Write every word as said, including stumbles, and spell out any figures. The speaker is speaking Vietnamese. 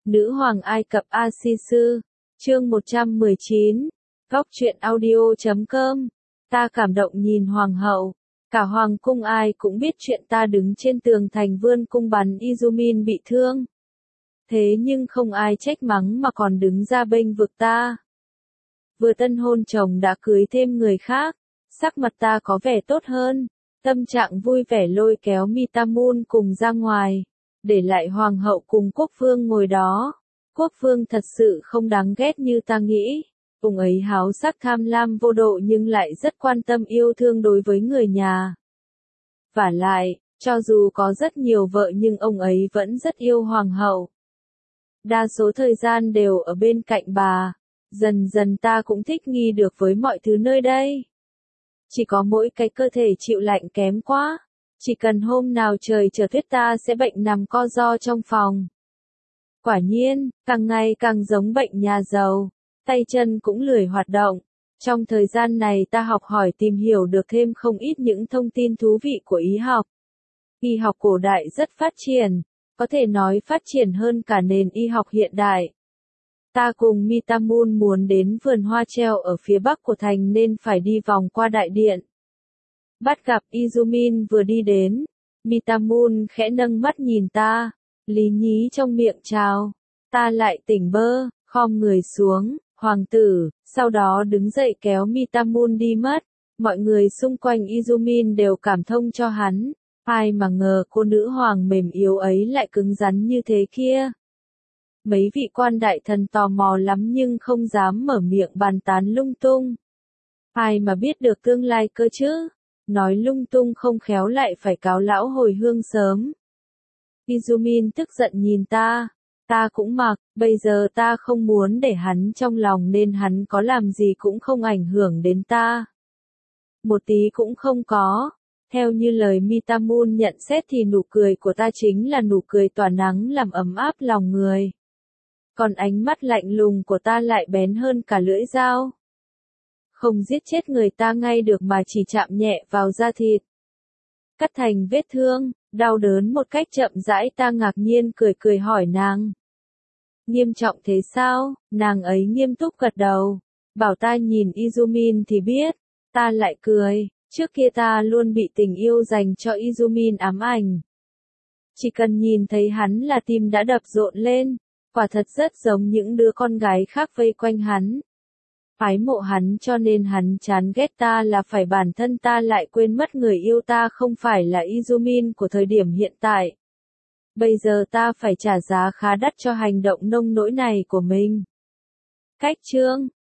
Nữ hoàng Ai Cập A-si-sư, chương một trăm mười chín, góc truyện audio chấm com. Ta cảm động nhìn hoàng hậu, cả hoàng cung ai cũng biết chuyện ta đứng trên tường thành vươn cung bắn Izumin bị thương. Thế nhưng không ai trách mắng mà còn đứng ra bênh vực ta. Vừa tân hôn chồng đã cưới thêm người khác, sắc mặt ta có vẻ tốt hơn, tâm trạng vui vẻ lôi kéo Mitamun cùng ra ngoài, để lại hoàng hậu cùng quốc vương ngồi đó. Quốc vương thật sự không đáng ghét như ta nghĩ, ông ấy háo sắc tham lam vô độ nhưng lại rất quan tâm yêu thương đối với người nhà. Vả lại, cho dù có rất nhiều vợ nhưng ông ấy vẫn rất yêu hoàng hậu. Đa số thời gian đều ở bên cạnh bà, dần dần ta cũng thích nghi được với mọi thứ nơi đây. Chỉ có mỗi cái cơ thể chịu lạnh kém quá, chỉ cần hôm nào trời trở tuyết ta sẽ bệnh nằm co ro trong phòng. Quả nhiên, càng ngày càng giống bệnh nhà giàu, tay chân cũng lười hoạt động. Trong thời gian này ta học hỏi tìm hiểu được thêm không ít những thông tin thú vị của y học. Y học cổ đại rất phát triển, có thể nói phát triển hơn cả nền y học hiện đại. Ta cùng Mitamun muốn đến vườn hoa treo ở phía bắc của thành nên phải đi vòng qua đại điện. Bắt gặp Izumin vừa đi đến, Mitamun khẽ nâng mắt nhìn ta, lý nhí trong miệng chào. Ta lại tỉnh bơ, khom người xuống, hoàng tử, sau đó đứng dậy kéo Mitamun đi mất. Mọi người xung quanh Izumin đều cảm thông cho hắn, ai mà ngờ cô nữ hoàng mềm yếu ấy lại cứng rắn như thế kia. Mấy vị quan đại thần tò mò lắm nhưng không dám mở miệng bàn tán lung tung. Ai mà biết được tương lai cơ chứ, nói lung tung không khéo lại phải cáo lão hồi hương sớm. Izumin tức giận nhìn ta, ta cũng mặc, bây giờ ta không muốn để hắn trong lòng nên hắn có làm gì cũng không ảnh hưởng đến ta. Một tí cũng không có. Theo như lời Mitamun nhận xét thì nụ cười của ta chính là nụ cười tỏa nắng làm ấm áp lòng người. Còn ánh mắt lạnh lùng của ta lại bén hơn cả lưỡi dao. Không giết chết người ta ngay được mà chỉ chạm nhẹ vào da thịt. Cắt thành vết thương, đau đớn một cách chậm rãi. Ta ngạc nhiên cười cười hỏi nàng. Nghiêm trọng thế sao? Nàng ấy nghiêm túc gật đầu. Bảo ta nhìn Izumin thì biết. Ta lại cười. Trước kia ta luôn bị tình yêu dành cho Izumin ám ảnh. Chỉ cần nhìn thấy hắn là tim đã đập rộn lên. Quả thật rất giống những đứa con gái khác vây quanh hắn. Ái mộ hắn cho nên hắn chán ghét ta là phải bản thân ta lại quên mất người yêu ta không phải là Izumin của thời điểm hiện tại. Bây giờ ta phải trả giá khá đắt cho hành động nông nỗi này của mình. Cách chương